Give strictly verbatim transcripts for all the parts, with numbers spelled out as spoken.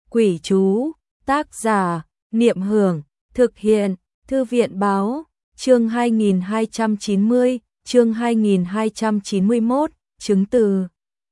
Quỷ chú, tác giả, Niệm Hưởng, thực hiện, Thư viện báo, chương hai nghìn hai trăm chín mươi, chương hai nghìn hai trăm chín mươi mốt, chứng từ.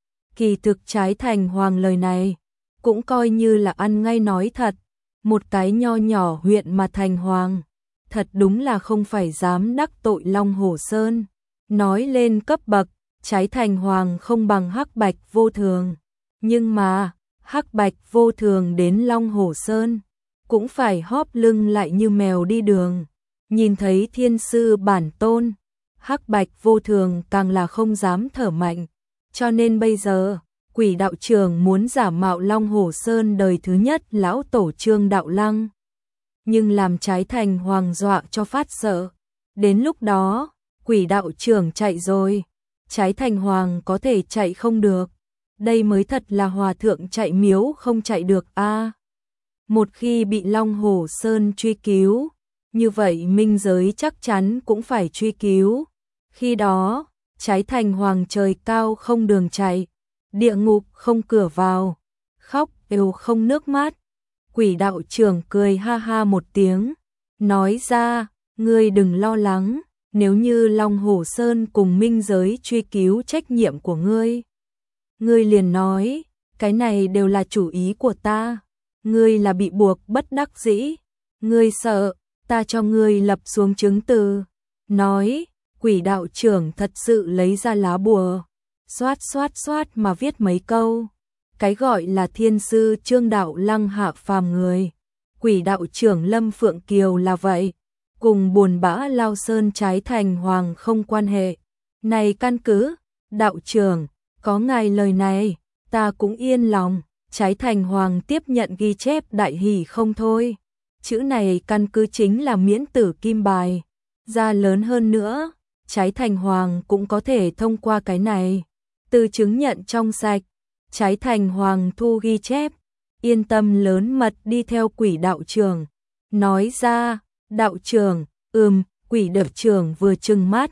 Kỳ thực Trái Thành Hoàng lời này, cũng coi như là ăn ngay nói thật, một cái nho nhỏ huyện mà thành hoàng, thật đúng là không phải dám đắc tội Long Hổ Sơn. Nói lên cấp bậc, Trái Thành Hoàng không bằng Hắc Bạch Vô Thường, nhưng mà Hắc Bạch Vô Thường đến Long Hổ Sơn cũng phải hóp lưng lại như mèo đi đường. Nhìn thấy thiên sư bản tôn, Hắc Bạch Vô Thường càng là không dám thở mạnh, cho nên bây giờ Quỷ đạo trưởng muốn giả mạo Long Hổ Sơn đời thứ nhất lão tổ Trương Đạo Lăng, nhưng làm Trái Thành Hoàng dọa cho phát sợ. Đến lúc đó Quỷ đạo trưởng chạy rồi, Trái Thành Hoàng có thể chạy không được. Đây mới thật là hòa thượng chạy miếu không chạy được a. À, một khi bị Long Hổ Sơn truy cứu, như vậy minh giới chắc chắn cũng phải truy cứu. Khi đó, Trái Thành Hoàng trời cao không đường chạy, địa ngục không cửa vào, khóc đều không nước mắt. Quỷ đạo trưởng cười ha ha một tiếng, nói ra, ngươi đừng lo lắng, nếu như Long Hổ Sơn cùng minh giới truy cứu trách nhiệm của ngươi, ngươi liền nói, cái này đều là chủ ý của ta, ngươi là bị buộc bất đắc dĩ, ngươi sợ, ta cho ngươi lập xuống chứng từ. Nói, Quỷ đạo trưởng thật sự lấy ra lá bùa, xoát xoát xoát mà viết mấy câu. Cái gọi là thiên sư Trương Đạo Lăng hạ phàm người, Quỷ đạo trưởng Lâm Phượng Kiều là vậy, cùng buồn bã Lao Sơn Trái Thành Hoàng không quan hệ. Này căn cứ, đạo trưởng, có ngài lời này, ta cũng yên lòng. Trái Thành Hoàng tiếp nhận ghi chép đại hỉ không thôi. Chữ này căn cứ chính là miễn tử kim bài. Ra lớn hơn nữa, Trái Thành Hoàng cũng có thể thông qua cái này. Từ chứng nhận trong sạch, Trái Thành Hoàng thu ghi chép, yên tâm lớn mật đi theo Quỷ đạo trưởng. Nói ra, đạo trưởng, ừm, Quỷ đạo trưởng vừa trừng mắt.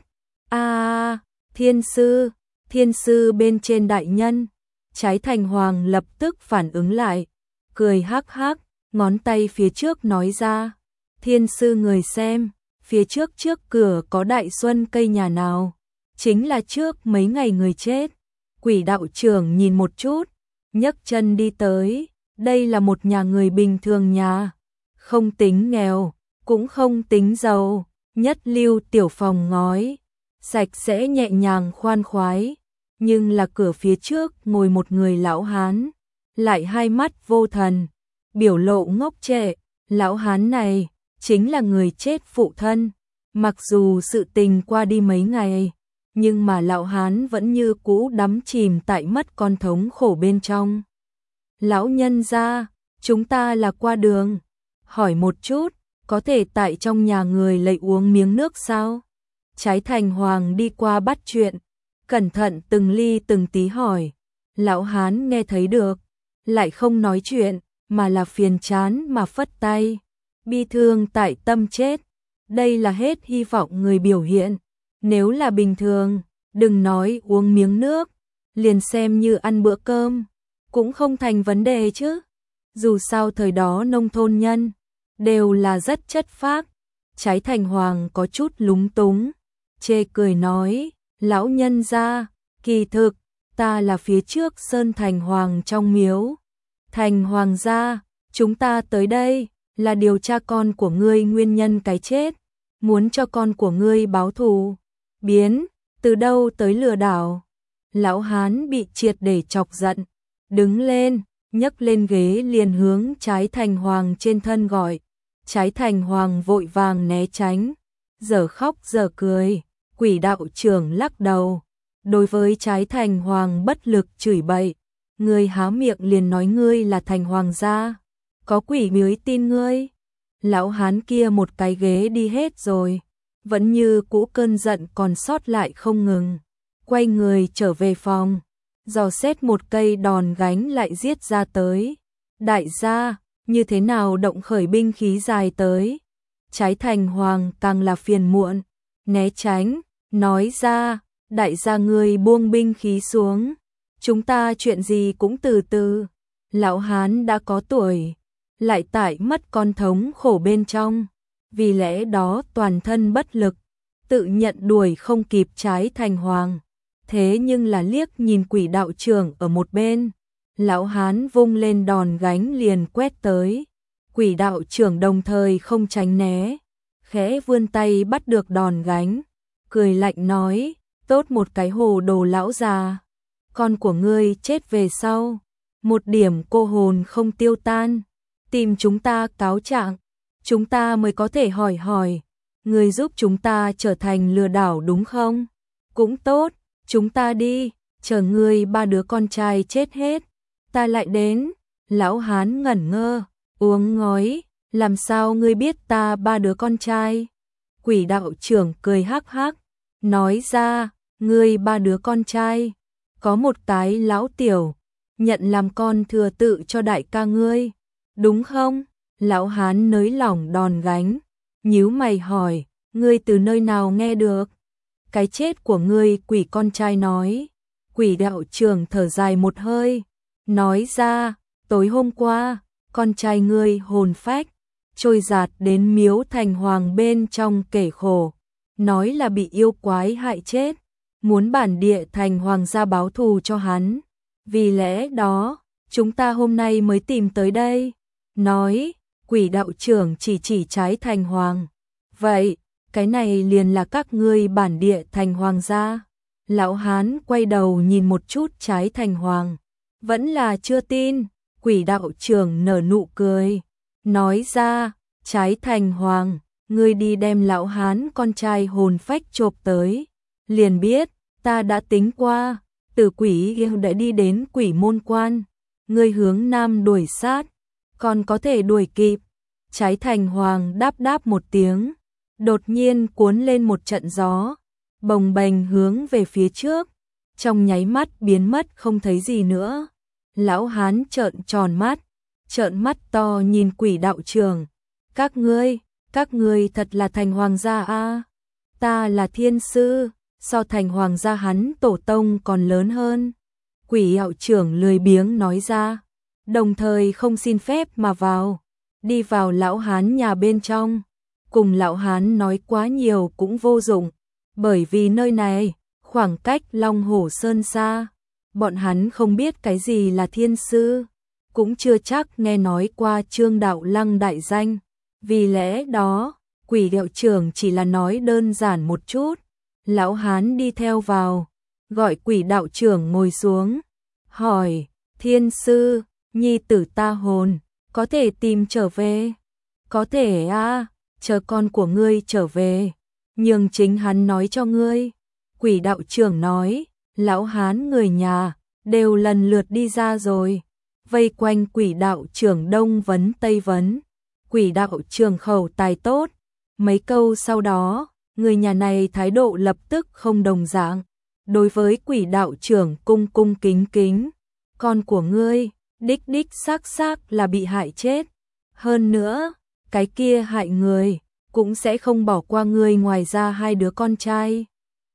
A, thiên sư, thiên sư bên trên đại nhân. Trái Thành Hoàng lập tức phản ứng lại, cười hắc hắc, ngón tay phía trước nói ra, thiên sư người xem, phía trước trước cửa có đại xuân cây nhà nào, chính là trước mấy ngày người chết. Quỷ đạo trưởng nhìn một chút, nhấc chân đi tới, đây là một nhà người bình thường nhà, không tính nghèo, cũng không tính giàu, nhất lưu tiểu phòng ngói, sạch sẽ nhẹ nhàng khoan khoái. Nhưng là cửa phía trước ngồi một người lão hán, lại hai mắt vô thần, biểu lộ ngốc trệ. Lão hán này chính là người chết phụ thân. Mặc dù sự tình qua đi mấy ngày, nhưng mà lão hán vẫn như cũ đắm chìm tại mất con thống khổ bên trong. Lão nhân gia, chúng ta là qua đường, hỏi một chút, có thể tại trong nhà người lấy uống miếng nước sao? Trái Thành Hoàng đi qua bắt chuyện, cẩn thận từng ly từng tí hỏi. Lão hán nghe thấy được, lại không nói chuyện, mà là phiền chán mà phất tay. Bi thương tại tâm chết, đây là hết hy vọng người biểu hiện. Nếu là bình thường, đừng nói uống miếng nước, liền xem như ăn bữa cơm, cũng không thành vấn đề chứ. Dù sao thời đó nông thôn nhân, đều là rất chất phác. Trái Thành Hoàng có chút lúng túng, chê cười nói, lão nhân gia, kỳ thực, ta là phía trước Sơn Thành Hoàng trong miếu. Thành Hoàng gia, chúng ta tới đây, là điều tra con của ngươi nguyên nhân cái chết, muốn cho con của ngươi báo thù. Biến, từ đâu tới lừa đảo? Lão hán bị triệt để chọc giận, đứng lên, nhấc lên ghế liền hướng Trái Thành Hoàng trên thân gọi. Trái Thành Hoàng vội vàng né tránh, giờ khóc giờ cười. Quỷ đạo trưởng lắc đầu, đối với Trái Thành Hoàng bất lực chửi bậy, ngươi há miệng liền nói ngươi là Thành Hoàng gia, có quỷ mới tin ngươi. Lão hán kia một cái ghế đi hết rồi, vẫn như cũ cơn giận còn sót lại không ngừng, quay người trở về phòng, dò xét một cây đòn gánh lại giết ra tới. Đại gia, như thế nào động khởi binh khí dài tới? Trái Thành Hoàng càng là phiền muộn, né tránh, nói ra, đại gia ngươi buông binh khí xuống, chúng ta chuyện gì cũng từ từ. Lão hán đã có tuổi, lại tại mất con thống khổ bên trong, vì lẽ đó toàn thân bất lực, tự nhận đuổi không kịp Trái Thành Hoàng. Thế nhưng là liếc nhìn Quỷ đạo trưởng ở một bên, lão hán vung lên đòn gánh liền quét tới. Quỷ đạo trưởng đồng thời không tránh né, khẽ vươn tay bắt được đòn gánh, cười lạnh nói, tốt một cái hồ đồ lão già, con của ngươi chết về sau, một điểm cô hồn không tiêu tan, tìm chúng ta cáo trạng, chúng ta mới có thể hỏi hỏi, ngươi giúp chúng ta trở thành lừa đảo đúng không? Cũng tốt, chúng ta đi, chờ ngươi ba đứa con trai chết hết, ta lại đến. Lão hán ngẩn ngơ, uống ngói, làm sao ngươi biết ta ba đứa con trai? Quỷ đạo trưởng cười hắc hắc, nói ra, ngươi ba đứa con trai, có một cái lão tiểu, nhận làm con thừa tự cho đại ca ngươi, đúng không? Lão hán nới lỏng đòn gánh, nhíu mày hỏi, ngươi từ nơi nào nghe được? Cái chết của ngươi, quỷ con trai nói. Quỷ đạo trưởng thở dài một hơi, nói ra, tối hôm qua, con trai ngươi hồn phách, trôi giạt đến miếu Thành Hoàng bên trong kể khổ, nói là bị yêu quái hại chết, muốn bản địa Thành Hoàng ra báo thù cho hắn. Vì lẽ đó, chúng ta hôm nay mới tìm tới đây. Nói, quỷ đạo trưởng chỉ chỉ Trái Thành Hoàng. Vậy, cái này liền là các ngươi bản địa Thành Hoàng gia. Lão hán quay đầu nhìn một chút Trái Thành Hoàng, vẫn là chưa tin. Quỷ đạo trưởng nở nụ cười, nói ra, Trái Thành Hoàng, ngươi đi đem lão hán con trai hồn phách chộp tới, liền biết, ta đã tính qua, từ quỷ yêu đã đi đến Quỷ Môn Quan, ngươi hướng nam đuổi sát, còn có thể đuổi kịp. Trái Thành Hoàng đáp đáp một tiếng, đột nhiên cuốn lên một trận gió, bồng bềnh hướng về phía trước, trong nháy mắt biến mất không thấy gì nữa. Lão hán trợn tròn mắt, trợn mắt to nhìn quỷ đạo trưởng, các ngươi, các ngươi thật là Thành Hoàng gia a? Ta là thiên sư, so Thành Hoàng gia hắn tổ tông còn lớn hơn. Quỷ đạo trưởng lười biếng nói ra, đồng thời không xin phép mà vào, đi vào lão hán nhà bên trong. Cùng lão hán nói quá nhiều cũng vô dụng, bởi vì nơi này, khoảng cách Long Hổ Sơn xa, bọn hắn không biết cái gì là thiên sư, cũng chưa chắc nghe nói qua Trương Đạo Lăng đại danh. Vì lẽ đó, quỷ đạo trưởng chỉ là nói đơn giản một chút. Lão hán đi theo vào, gọi quỷ đạo trưởng ngồi xuống, hỏi, thiên sư, nhi tử ta hồn, có thể tìm trở về? Có thể a, à, chờ con của ngươi trở về, nhường chính hắn nói cho ngươi. Quỷ đạo trưởng nói, lão hán người nhà, đều lần lượt đi ra rồi, vây quanh quỷ đạo trưởng đông vấn tây vấn. Quỷ đạo trưởng khẩu tài tốt, mấy câu sau đó, người nhà này thái độ lập tức không đồng dạng, đối với quỷ đạo trưởng cung cung kính kính, con của ngươi, đích đích xác xác là bị hại chết, hơn nữa, cái kia hại người, cũng sẽ không bỏ qua ngươi ngoài ra hai đứa con trai.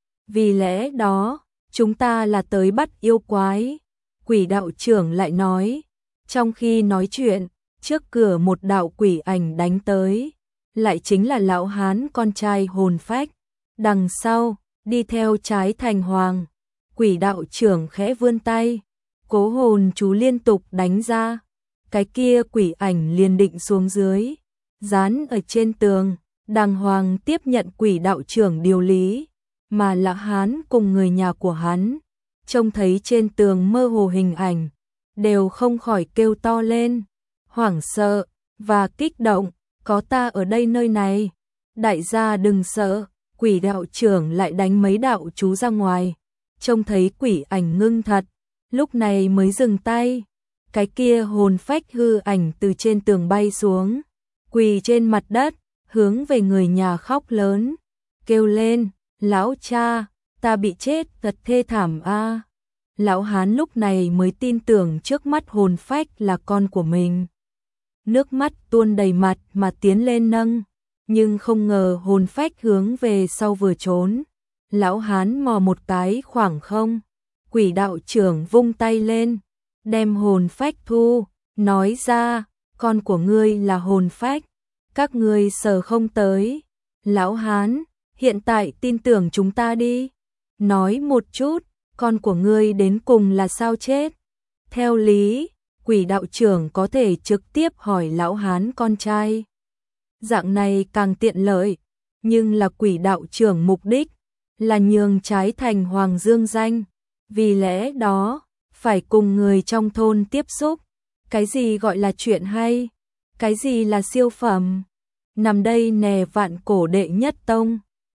Vì lẽ đó, chúng ta là tới bắt yêu quái. Quỷ đạo trưởng lại nói, trong khi nói chuyện, trước cửa một đạo quỷ ảnh đánh tới, lại chính là lão hán con trai hồn phách. Đằng sau, đi theo Trái Thành Hoàng, quỷ đạo trưởng khẽ vươn tay, cố hồn chú liên tục đánh ra, cái kia quỷ ảnh liền định xuống dưới, dán ở trên tường, đàng hoàng tiếp nhận quỷ đạo trưởng điều lý, mà lão hán cùng người nhà của hắn, trông thấy trên tường mơ hồ hình ảnh, đều không khỏi kêu to lên, hoảng sợ và kích động, có ta ở đây nơi này, đại gia đừng sợ. Quỷ đạo trưởng lại đánh mấy đạo chú ra ngoài, trông thấy quỷ ảnh ngưng thật, lúc này mới dừng tay. Cái kia hồn phách hư ảnh từ trên tường bay xuống, quỳ trên mặt đất, hướng về người nhà khóc lớn, kêu lên, lão cha, ta bị chết thật thê thảm a. Lão hán lúc này mới tin tưởng trước mắt hồn phách là con của mình. Nước mắt tuôn đầy mặt mà tiến lên nâng, nhưng không ngờ hồn phách hướng về sau vừa trốn. Lão hán mò một cái khoảng không, quỷ đạo trưởng vung tay lên, đem hồn phách thu, nói ra, con của ngươi là hồn phách, các ngươi sờ không tới. Lão Hán, hiện tại tin tưởng chúng ta đi. Nói một chút, con của ngươi đến cùng là sao chết? Theo lý, Quỷ đạo trưởng có thể trực tiếp hỏi Lão Hán con trai. Dạng này càng tiện lợi, nhưng là Quỷ đạo trưởng mục đích là nhường trái thành Hoàng Dương danh, vì lẽ đó phải cùng người trong thôn tiếp xúc. Cái gì gọi là chuyện hay? Cái gì là siêu phẩm? Nằm đây nè vạn cổ đệ nhất tông.